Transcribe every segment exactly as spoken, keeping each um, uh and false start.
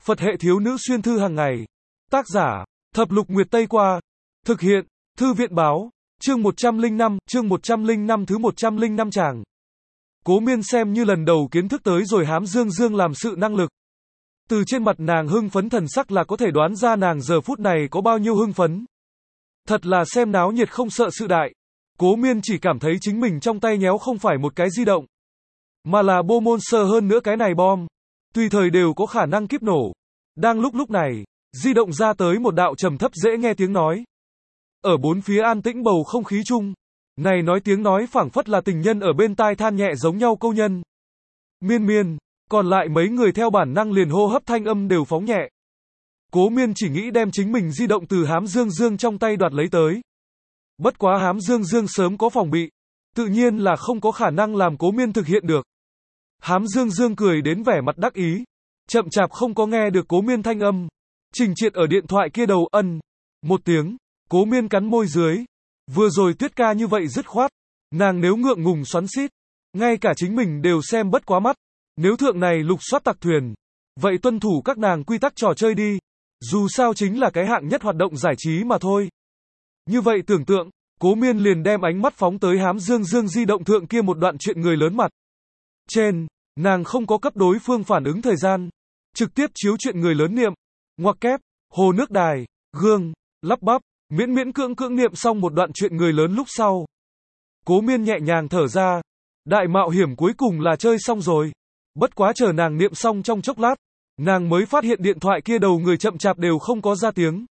Phật hệ thiếu nữ xuyên thư hàng ngày. Tác giả, Thập Lục Nguyệt Tây Qua. Thực hiện, Thư viện báo. Chương một trăm lẻ năm, chương một trăm lẻ năm thứ một trăm lẻ năm tràng. Cố Miên xem như lần đầu kiến thức tới rồi hám dương dương làm sự năng lực. Từ trên mặt nàng hưng phấn thần sắc là có thể đoán ra nàng giờ phút này có bao nhiêu hưng phấn. Thật là xem náo nhiệt không sợ sự đại. Cố Miên chỉ cảm thấy chính mình trong tay nhéo không phải một cái di động, mà là bô môn sơ hơn nữa cái này bom. Tùy thời đều có khả năng kíp nổ. Đang lúc lúc này, di động ra tới một đạo trầm thấp dễ nghe tiếng nói. Ở bốn phía an tĩnh bầu không khí chung. Này nói tiếng nói phảng phất là tình nhân ở bên tai than nhẹ giống nhau câu nhân. Miên miên, còn lại mấy người theo bản năng liền hô hấp thanh âm đều phóng nhẹ. Cố Miên chỉ nghĩ đem chính mình di động từ hám dương dương trong tay đoạt lấy tới. Bất quá hám dương dương sớm có phòng bị, tự nhiên là không có khả năng làm Cố Miên thực hiện được. Hám dương dương cười đến vẻ mặt đắc ý, chậm chạp không có nghe được Cố Miên thanh âm. Trình Triệt ở điện thoại kia đầu ân một tiếng, Cố Miên cắn môi dưới. Vừa rồi Tuyết ca như vậy dứt khoát, nàng nếu ngượng ngùng xoắn xít, ngay cả chính mình đều xem bất quá mắt. Nếu thượng này lục soát tặc thuyền, vậy tuân thủ các nàng quy tắc trò chơi đi, dù sao chính là cái hạng nhất hoạt động giải trí mà thôi. Như vậy tưởng tượng, Cố Miên liền đem ánh mắt phóng tới hám dương dương di động thượng kia một đoạn chuyện người lớn mặt trên, nàng không có cấp đối phương phản ứng thời gian, trực tiếp chiếu chuyện người lớn niệm, ngoặc kép, hồ nước đài, gương, lắp bắp, miễn miễn cưỡng cưỡng niệm xong một đoạn chuyện người lớn lúc sau. Cố Miên nhẹ nhàng thở ra, đại mạo hiểm cuối cùng là chơi xong rồi. Bất quá chờ nàng niệm xong trong chốc lát, nàng mới phát hiện điện thoại kia đầu người chậm chạp đều không có ra tiếng.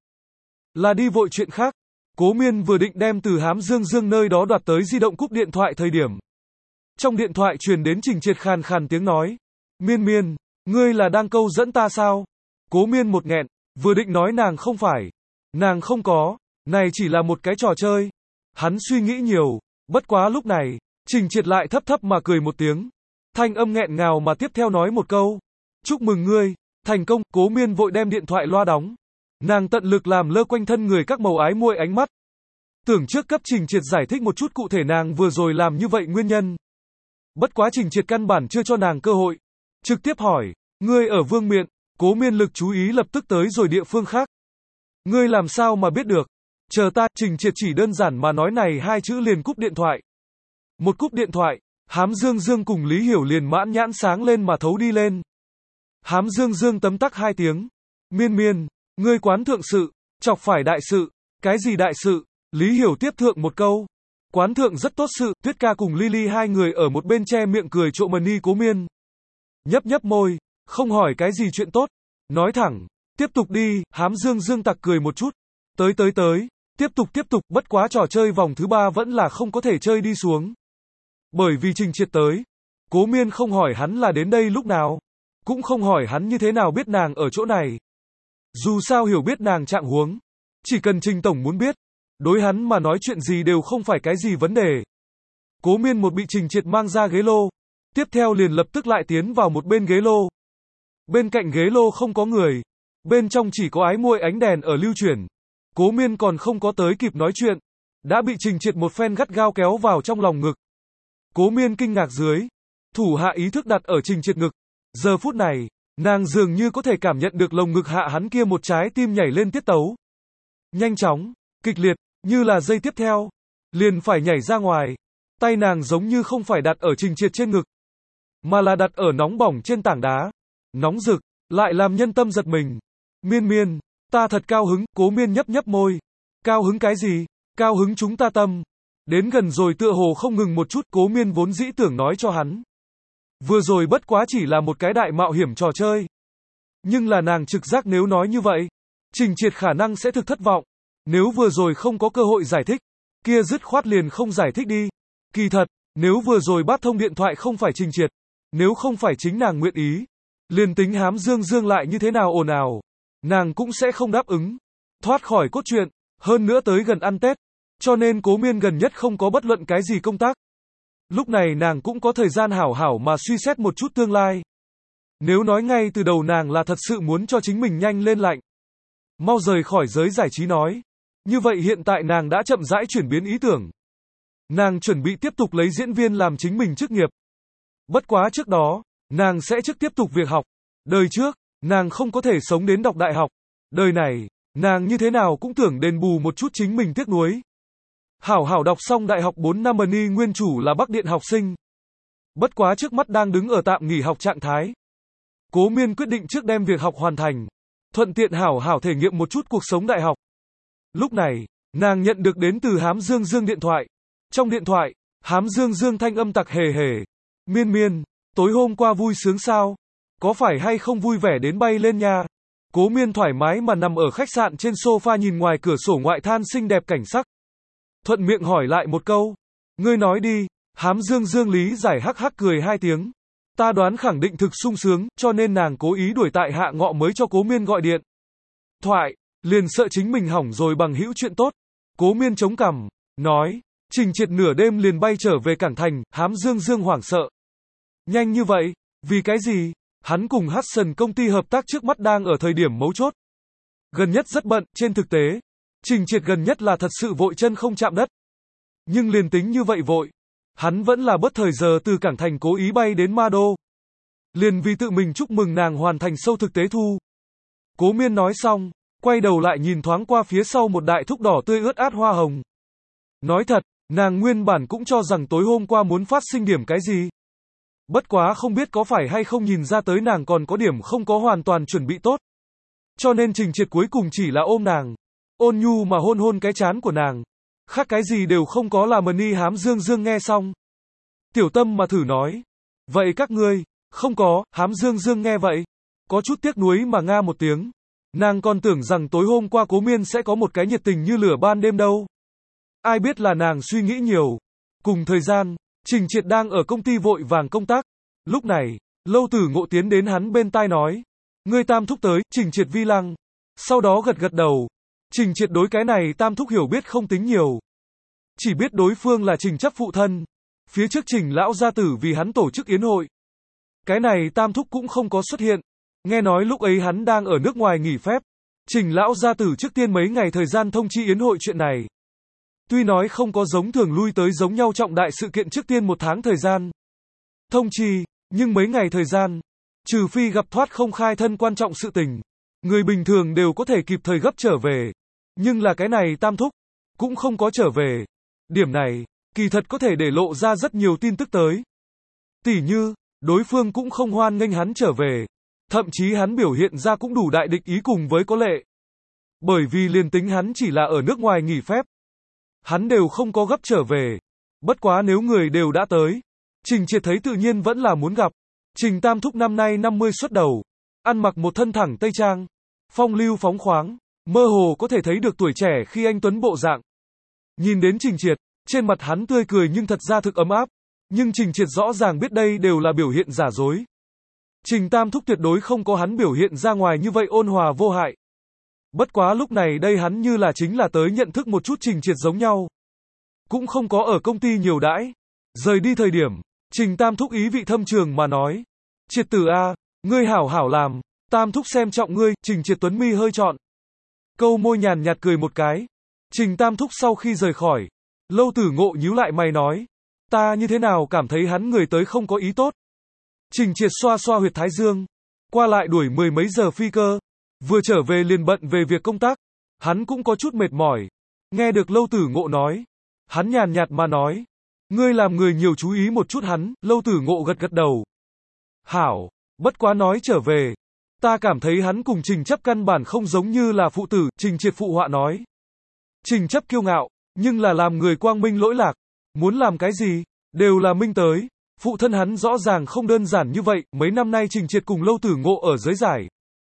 Là đi vội chuyện khác. Cố Miên vừa định đem từ hám dương dương nơi đó đoạt tới di động cúp điện thoại thời điểm. Trong điện thoại truyền đến Trình Triệt khàn khàn tiếng nói. Miên miên, ngươi là đang câu dẫn ta sao? Cố Miên một nghẹn, vừa định nói nàng không phải. Nàng không có, này chỉ là một cái trò chơi. Hắn suy nghĩ nhiều, bất quá lúc này, Trình Triệt lại thấp thấp mà cười một tiếng. Thanh âm nghẹn ngào mà tiếp theo nói một câu. Chúc mừng ngươi, thành công. Cố Miên vội đem điện thoại loa đóng. Nàng tận lực làm lơ quanh thân người các màu ái muội ánh mắt. Tưởng trước cấp Trình Triệt giải thích một chút cụ thể nàng vừa rồi làm như vậy nguyên nhân. Bất quá Trình Triệt căn bản chưa cho nàng cơ hội. Trực tiếp hỏi, ngươi ở Vương Miện. Cố Miên lực chú ý lập tức tới rồi địa phương khác. Ngươi làm sao mà biết được? Chờ ta. Trình Triệt chỉ đơn giản mà nói này hai chữ liền cúp điện thoại. Một cúp điện thoại, hám dương dương cùng Lý Hiểu liền mãn nhãn sáng lên mà thấu đi lên. Hám dương dương tấm tắc hai tiếng. Miên miên, ngươi quán thượng sự, chọc phải đại sự. Cái gì đại sự? Lý Hiểu tiếp thượng một câu. Quán thượng rất tốt sự. Tuyết ca cùng Lily hai người ở một bên che miệng cười trộm mần ni Cố Miên. Nhấp nhấp môi, không hỏi cái gì chuyện tốt. Nói thẳng, tiếp tục đi. Hám dương dương tặc cười một chút. Tới tới tới, tiếp tục tiếp tục. Bất quá trò chơi vòng thứ ba vẫn là không có thể chơi đi xuống. Bởi vì Trình Triệt tới. Cố Miên không hỏi hắn là đến đây lúc nào, cũng không hỏi hắn như thế nào biết nàng ở chỗ này. Dù sao hiểu biết nàng trạng huống, chỉ cần Trình tổng muốn biết, đối hắn mà nói chuyện gì đều không phải cái gì vấn đề. Cố Miên một bị Trình Triệt mang ra ghế lô, tiếp theo liền lập tức lại tiến vào một bên ghế lô. Bên cạnh ghế lô không có người, bên trong chỉ có ái muội ánh đèn ở lưu chuyển. Cố Miên còn không có tới kịp nói chuyện, đã bị Trình Triệt một phen gắt gao kéo vào trong lòng ngực. Cố Miên kinh ngạc dưới, thủ hạ ý thức đặt ở Trình Triệt ngực. Giờ phút này, nàng dường như có thể cảm nhận được lồng ngực hạ hắn kia một trái tim nhảy lên tiết tấu. Nhanh chóng, kịch liệt, như là giây tiếp theo, liền phải nhảy ra ngoài. Tay nàng giống như không phải đặt ở Trình Triệt trên ngực, mà là đặt ở nóng bỏng trên tảng đá. Nóng rực, lại làm nhân tâm giật mình. Miên miên, ta thật cao hứng. Cố Miên nhấp nhấp môi. Cao hứng cái gì? Cao hứng chúng ta tâm. Đến gần rồi tựa hồ không ngừng một chút. Cố Miên vốn dĩ tưởng nói cho hắn, vừa rồi bất quá chỉ là một cái đại mạo hiểm trò chơi. Nhưng là nàng trực giác nếu nói như vậy, Trình Triệt khả năng sẽ thực thất vọng. Nếu vừa rồi không có cơ hội giải thích, kia dứt khoát liền không giải thích đi. Kỳ thật, nếu vừa rồi bắt thông điện thoại không phải Trình Triệt, nếu không phải chính nàng nguyện ý, liền tính hám dương dương lại như thế nào ồn ào, nàng cũng sẽ không đáp ứng. Thoát khỏi cốt truyện, hơn nữa tới gần ăn Tết, cho nên Cố Miên gần nhất không có bất luận cái gì công tác. Lúc này nàng cũng có thời gian hảo hảo mà suy xét một chút tương lai. Nếu nói ngay từ đầu nàng là thật sự muốn cho chính mình nhanh lên lạnh, mau rời khỏi giới giải trí nói, như vậy hiện tại nàng đã chậm rãi chuyển biến ý tưởng. Nàng chuẩn bị tiếp tục lấy diễn viên làm chính mình chức nghiệp. Bất quá trước đó, nàng sẽ trước tiếp tục việc học. Đời trước, Nàng không có thể sống đến đọc đại học. Đời này, nàng như thế nào cũng tưởng đền bù một chút chính mình tiếc nuối. Hảo hảo đọc xong đại học bốn năm Money nguyên chủ là Bắc Điện học sinh. Bất quá trước mắt đang đứng ở tạm nghỉ học trạng thái. Cố Miên quyết định trước đem việc học hoàn thành, thuận tiện hảo hảo thể nghiệm một chút cuộc sống đại học. Lúc này, nàng nhận được đến từ Hám Dương Dương điện thoại. Trong điện thoại, Hám Dương Dương thanh âm tặc hề hề. Miên Miên, tối hôm qua vui sướng sao? Có phải hay không vui vẻ đến bay lên nha? Cố Miên thoải mái mà nằm ở khách sạn trên sofa nhìn ngoài cửa sổ ngoại than xinh đẹp cảnh sắc. Thuận miệng hỏi lại một câu. Ngươi nói đi. Hám Dương Dương lý giải hắc hắc cười hai tiếng. Ta đoán khẳng định thực sung sướng, cho nên nàng cố ý đuổi tại hạ ngọ mới cho Cố Miên gọi điện thoại, liền sợ chính mình hỏng rồi bằng hữu chuyện tốt. Cố Miên chống cằm, nói, Trình Triệt nửa đêm liền bay trở về Cảng Thành. Hám Dương Dương hoảng sợ. Nhanh như vậy, vì cái gì? Hắn cùng Hudson công ty hợp tác trước mắt đang ở thời điểm mấu chốt. Gần nhất rất bận, trên thực tế, Trình Triệt gần nhất là thật sự vội chân không chạm đất. Nhưng liền tính như vậy vội, hắn vẫn là bất thời giờ từ Cảng Thành cố ý bay đến Ma Đô. Liền vì tự mình chúc mừng nàng hoàn thành sâu thực tế thu. Cố Miên nói xong, quay đầu lại nhìn thoáng qua phía sau một đại thúc đỏ tươi ướt át hoa hồng. Nói thật, nàng nguyên bản cũng cho rằng tối hôm qua muốn phát sinh điểm cái gì. Bất quá không biết có phải hay không nhìn ra tới nàng còn có điểm không có hoàn toàn chuẩn bị tốt. Cho nên Trình Triệt cuối cùng chỉ là ôm nàng, ôn nhu mà hôn hôn cái trán của nàng. Khác cái gì đều không có. Là Money. Hám Dương Dương nghe xong, tiểu tâm mà thử nói. Vậy các ngươi, không có. Hám Dương Dương nghe vậy, có chút tiếc nuối mà nga một tiếng. Nàng còn tưởng rằng tối hôm qua Cố Miên sẽ có một cái nhiệt tình như lửa ban đêm đâu. Ai biết là nàng suy nghĩ nhiều. Cùng thời gian, Trình Triệt đang ở công ty vội vàng công tác. Lúc này, Lâu Tử Ngộ tiến đến hắn bên tai nói. Ngươi Tam thúc tới. Trình Triệt vi lăng, sau đó gật gật đầu. Trình Triệt đối cái này Tam thúc hiểu biết không tính nhiều. Chỉ biết đối phương là Trình Chấp phụ thân. Phía trước Trình lão gia tử vì hắn tổ chức yến hội. Cái này Tam thúc cũng không có xuất hiện. Nghe nói lúc ấy hắn đang ở nước ngoài nghỉ phép. Trình lão gia tử trước tiên mấy ngày thời gian thông chi yến hội chuyện này. Tuy nói không có giống thường lui tới giống nhau trọng đại sự kiện trước tiên một tháng thời gian thông chi, nhưng mấy ngày thời gian, trừ phi gặp thoát không khai thân quan trọng sự tình, người bình thường đều có thể kịp thời gấp trở về. Nhưng là cái này Tam thúc cũng không có trở về. Điểm này, kỳ thật có thể để lộ ra rất nhiều tin tức tới. Tỉ như, đối phương cũng không hoan nghênh hắn trở về. Thậm chí hắn biểu hiện ra cũng đủ đại địch ý cùng với có lệ. Bởi vì liền tính hắn chỉ là ở nước ngoài nghỉ phép, hắn đều không có gấp trở về. Bất quá nếu người đều đã tới, Trình Triệt thấy tự nhiên vẫn là muốn gặp. Trình Tam thúc năm nay năm mươi xuất đầu, ăn mặc một thân thẳng tây trang, phong lưu phóng khoáng, mơ hồ có thể thấy được tuổi trẻ khi anh tuấn bộ dạng. Nhìn đến Trình Triệt, trên mặt hắn tươi cười nhưng thật ra thực ấm áp. Nhưng Trình Triệt rõ ràng biết đây đều là biểu hiện giả dối. Trình Tam thúc tuyệt đối không có hắn biểu hiện ra ngoài như vậy ôn hòa vô hại. Bất quá lúc này đây hắn như là chính là tới nhận thức một chút Trình Triệt giống nhau. Cũng không có ở công ty nhiều đãi. Rời đi thời điểm, Trình Tam thúc ý vị thâm trường mà nói. Triệt tử a, ngươi hảo hảo làm, Tam thúc xem trọng ngươi. Trình Triệt tuấn mi hơi trọn, câu môi nhàn nhạt cười một cái. Trình Tam thúc sau khi rời khỏi, Lâu Tử Ngộ nhíu lại mày nói. Ta như thế nào cảm thấy hắn người tới không có ý tốt. Trình Triệt xoa xoa huyệt thái dương, qua lại đuổi mười mấy giờ phi cơ, vừa trở về liền bận về việc công tác, hắn cũng có chút mệt mỏi. Nghe được Lâu Tử Ngộ nói, hắn nhàn nhạt mà nói, ngươi làm người nhiều chú ý một chút hắn. Lâu Tử Ngộ gật gật đầu. Hảo, bất quá nói trở về, ta cảm thấy hắn cùng Trình Chấp căn bản không giống như là phụ tử. Trình Triệt phụ họa nói. Trình Chấp kiêu ngạo, nhưng là làm người quang minh lỗi lạc, muốn làm cái gì, đều là minh tới. Phụ thân hắn rõ ràng không đơn giản như vậy. Mấy năm nay Trình Triệt cùng Lâu Tử Ngộ ở giới giải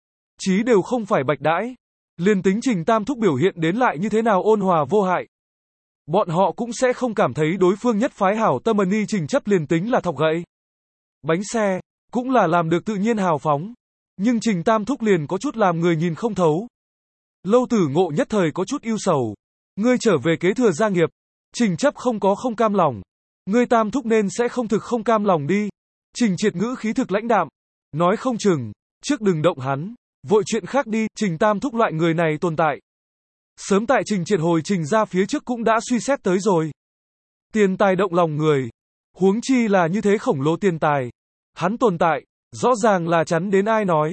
trí đều không phải bạch đãi. Liền tính Trình Tam thúc biểu hiện đến lại như thế nào ôn hòa vô hại, bọn họ cũng sẽ không cảm thấy đối phương nhất phái hảo tâm. Money Trình Chấp liền tính là thọc gậy bánh xe, cũng là làm được tự nhiên hào phóng. Nhưng Trình Tam thúc liền có chút làm người nhìn không thấu. Lâu Tử Ngộ nhất thời có chút ưu sầu. Ngươi trở về kế thừa gia nghiệp, Trình Chấp không có không cam lòng. Ngươi Tam thúc nên sẽ không thực không cam lòng đi. Trình Triệt ngữ khí thực lãnh đạm, nói không chừng, trước đừng động hắn, vội chuyện khác đi. Trình Tam thúc loại người này tồn tại, sớm tại Trình Triệt hồi Trình ra phía trước cũng đã suy xét tới rồi. Tiền tài động lòng người, huống chi là như thế khổng lồ tiền tài. Hắn tồn tại, rõ ràng là chắn đến ai nói.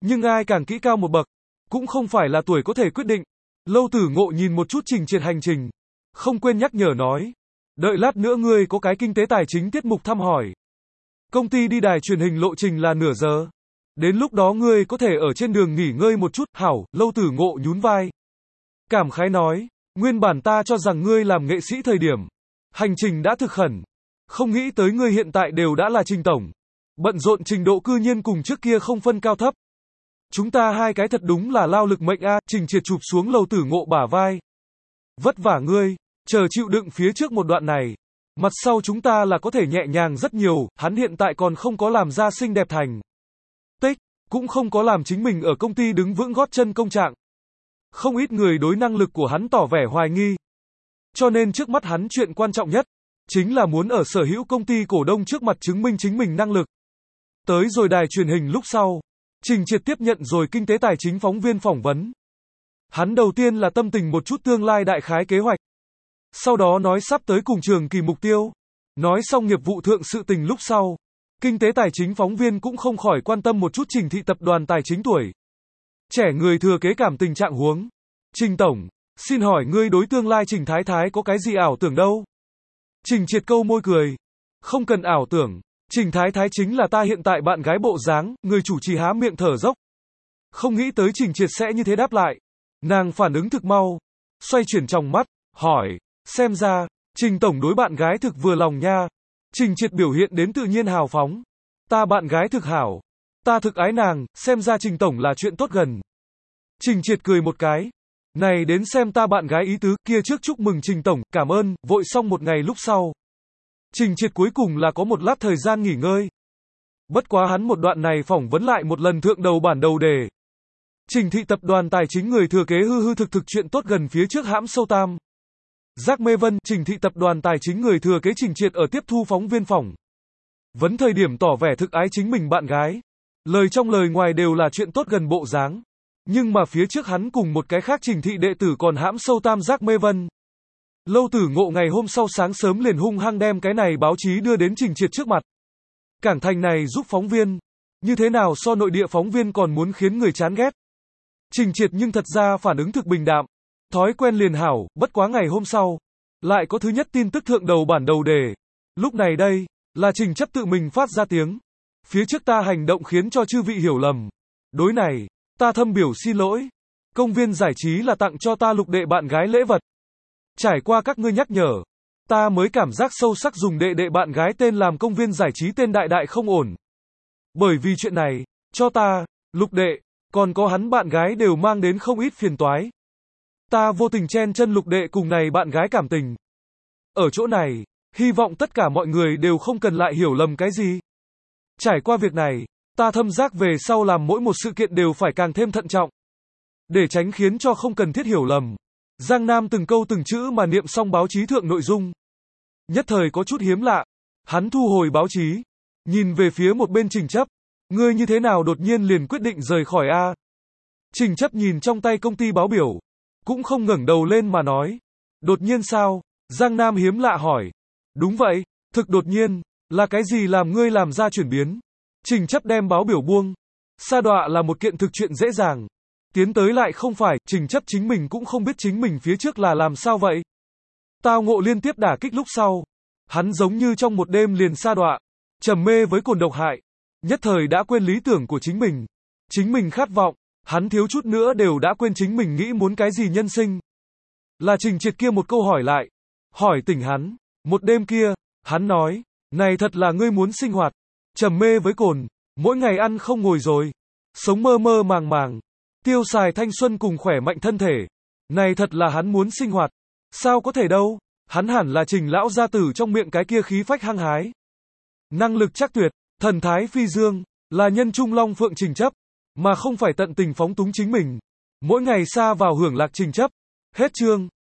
Nhưng ai càng kỹ cao một bậc, cũng không phải là tuổi có thể quyết định. Lâu Tử Ngộ nhìn một chút Trình Triệt hành trình, không quên nhắc nhở nói. Đợi lát nữa ngươi có cái kinh tế tài chính tiết mục thăm hỏi. Công ty đi đài truyền hình lộ trình là nửa giờ. Đến lúc đó ngươi có thể ở trên đường nghỉ ngơi một chút, hảo, Lâu Tử Ngộ nhún vai. Cảm khái nói, nguyên bản ta cho rằng ngươi làm nghệ sĩ thời điểm, hành trình đã thực khẩn. Không nghĩ tới ngươi hiện tại đều đã là Trình tổng. Bận rộn trình độ cư nhiên cùng trước kia không phân cao thấp. Chúng ta hai cái thật đúng là lao lực mệnh a, Trình Triệt chụp xuống Lâu Tử Ngộ bả vai. Vất vả ngươi, chờ chịu đựng phía trước một đoạn này. Mặt sau chúng ta là có thể nhẹ nhàng rất nhiều, hắn hiện tại còn không có làm ra xinh đẹp thành tích, cũng không có làm chính mình ở công ty đứng vững gót chân công trạng. Không ít người đối năng lực của hắn tỏ vẻ hoài nghi. Cho nên trước mắt hắn chuyện quan trọng nhất, chính là muốn ở sở hữu công ty cổ đông trước mặt chứng minh chính mình năng lực. Tới rồi đài truyền hình lúc sau, Trình Triệt tiếp nhận rồi kinh tế tài chính phóng viên phỏng vấn. Hắn đầu tiên là tâm tình một chút tương lai đại khái kế hoạch. Sau đó nói sắp tới cùng trường kỳ mục tiêu. Nói xong nghiệp vụ thượng sự tình lúc sau, kinh tế tài chính phóng viên cũng không khỏi quan tâm một chút Trình thị tập đoàn tài chính tuổi trẻ người thừa kế cảm tình trạng huống. Trình tổng, xin hỏi ngươi đối tương lai Trình Thái Thái có cái gì ảo tưởng đâu? Trình Triệt câu môi cười. Không cần ảo tưởng, Trình Thái Thái chính là ta hiện tại bạn gái bộ dáng, người chủ trì há miệng thở dốc. Không nghĩ tới Trình Triệt sẽ như thế đáp lại. Nàng phản ứng thực mau, xoay chuyển trong mắt, hỏi, xem ra, Trình tổng đối bạn gái thực vừa lòng nha. Trình Triệt biểu hiện đến tự nhiên hào phóng. Ta bạn gái thực hảo. Ta thực ái nàng, xem ra Trình tổng là chuyện tốt gần. Trình Triệt cười một cái. Này đến xem ta bạn gái ý tứ, kia trước chúc mừng Trình tổng, cảm ơn, vội xong một ngày lúc sau. Trình Triệt cuối cùng là có một lát thời gian nghỉ ngơi. Bất quá hắn một đoạn này phỏng vấn lại một lần thượng đầu bản đầu đề. Trình thị tập đoàn tài chính người thừa kế hư hư thực thực chuyện tốt gần phía trước hãm sâu tam. Giác Mê Vân, Trình thị tập đoàn tài chính người thừa kế Trình Triệt ở tiếp thu phóng viên phỏng vấn thời điểm tỏ vẻ thực ái chính mình bạn gái. Lời trong lời ngoài đều là chuyện tốt gần bộ dáng. Nhưng mà phía trước hắn cùng một cái khác Trình thị đệ tử còn hãm sâu tam Giác Mê Vân. Lâu Tử Ngộ ngày hôm sau sáng sớm liền hung hăng đem cái này báo chí đưa đến Trình Triệt trước mặt. Cảng thành này giúp phóng viên, như thế nào so nội địa phóng viên còn muốn khiến người chán ghét. Trình Triệt nhưng thật ra phản ứng thực bình đạm, thói quen liền hảo, bất quá ngày hôm sau, lại có thứ nhất tin tức thượng đầu bản đầu đề. Lúc này đây, là Trình Chấp tự mình phát ra tiếng. Phía trước ta hành động khiến cho chư vị hiểu lầm. Đối này, ta thâm biểu xin lỗi. Công viên giải trí là tặng cho ta lục đệ bạn gái lễ vật. Trải qua các ngươi nhắc nhở, ta mới cảm giác sâu sắc dùng đệ đệ bạn gái tên làm công viên giải trí tên đại đại không ổn. Bởi vì chuyện này, cho ta, lục đệ, còn có hắn bạn gái đều mang đến không ít phiền toái. Ta vô tình chen chân lục đệ cùng này bạn gái cảm tình. Ở chỗ này, hy vọng tất cả mọi người đều không cần lại hiểu lầm cái gì. Trải qua việc này, ta thâm giác về sau làm mỗi một sự kiện đều phải càng thêm thận trọng. Để tránh khiến cho không cần thiết hiểu lầm. Giang Nam từng câu từng chữ mà niệm xong báo chí thượng nội dung. Nhất thời có chút hiếm lạ. Hắn thu hồi báo chí. Nhìn về phía một bên Trình Chấp. Ngươi như thế nào đột nhiên liền quyết định rời khỏi A? Trình Chấp nhìn trong tay công ty báo biểu. Cũng không ngẩng đầu lên mà nói. Đột nhiên sao? Giang Nam hiếm lạ hỏi. Đúng vậy, thực đột nhiên. Là cái gì làm ngươi làm ra chuyển biến? Trình Chấp đem báo biểu buông. Sa đọa là một kiện thực chuyện dễ dàng. Tiến tới lại không phải, Trình Chấp chính mình cũng không biết chính mình phía trước là làm sao vậy. Tao ngộ liên tiếp đả kích lúc sau. Hắn giống như trong một đêm liền sa đọa. Trầm mê với cồn độc hại. Nhất thời đã quên lý tưởng của chính mình. Chính mình khát vọng. Hắn thiếu chút nữa đều đã quên chính mình nghĩ muốn cái gì nhân sinh. Là Trình Triệt kia một câu hỏi lại. Hỏi tỉnh hắn. Một đêm kia, hắn nói. Này thật là ngươi muốn sinh hoạt. Trầm mê với cồn. Mỗi ngày ăn không ngồi rồi. Sống mơ mơ màng màng. Tiêu xài thanh xuân cùng khỏe mạnh thân thể. Này thật là hắn muốn sinh hoạt. Sao có thể đâu. Hắn hẳn là Trình lão gia tử trong miệng cái kia khí phách hăng hái. Năng lực chắc tuyệt. Thần thái phi dương. Là nhân trung long phượng Trình Chấp. Mà không phải tận tình phóng túng chính mình. Mỗi ngày xa vào hưởng lạc Trình Chấp. Hết chương.